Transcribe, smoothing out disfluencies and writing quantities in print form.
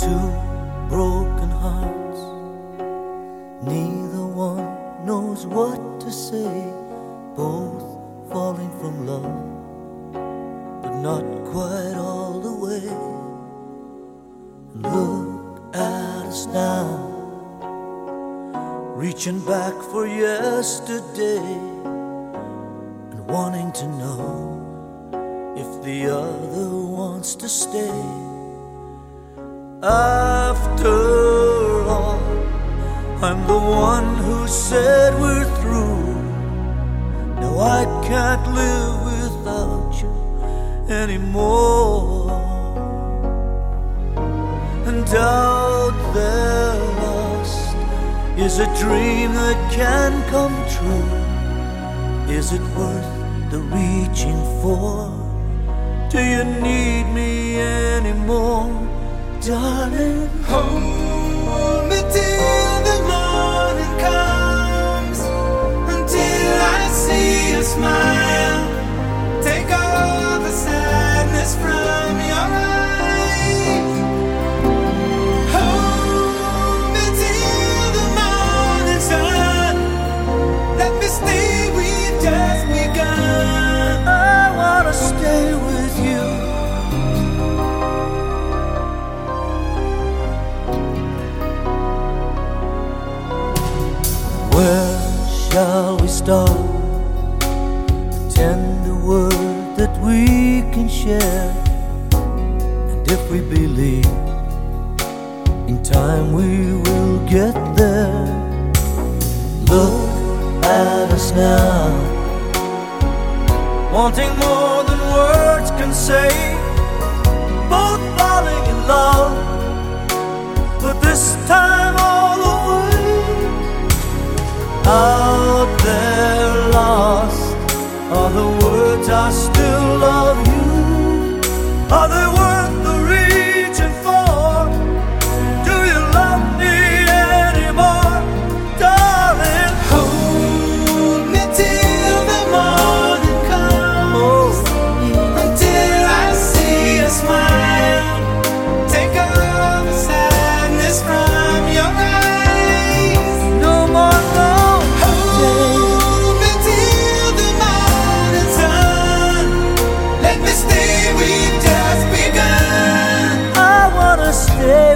two broken hearts, neither one knows what to say, both falling from love, but not quite all the way. Look at us now, reaching back for yesterday, and wanting to know if the other wants to stay. After all, I'm the one who said we're through. Now I can't live without you anymore. And out there lost is a dream that can come true. Is it worth the reaching for? Do you need me anymore, darling? Hold me till the morning comes, until I see you smile. Take all the sadness from your eyes. Hold me till the morning sun. Let me stay, we've just begun. I wanna stay with you. Where shall we start? A tender word that we can share. And if we believe, in time we will get there. Look at us now, wanting more than words can say, both falling in love, but this time all the way. Out there lost are the words I still love you. Are they worth the reaching for? Do you love me anymore, darling? Hold me till the morning comes, until I see you smile. Take all the sadness from your eyes. No more long Hold me till the morning sun. Let me stay, we've just begun. I wanna stay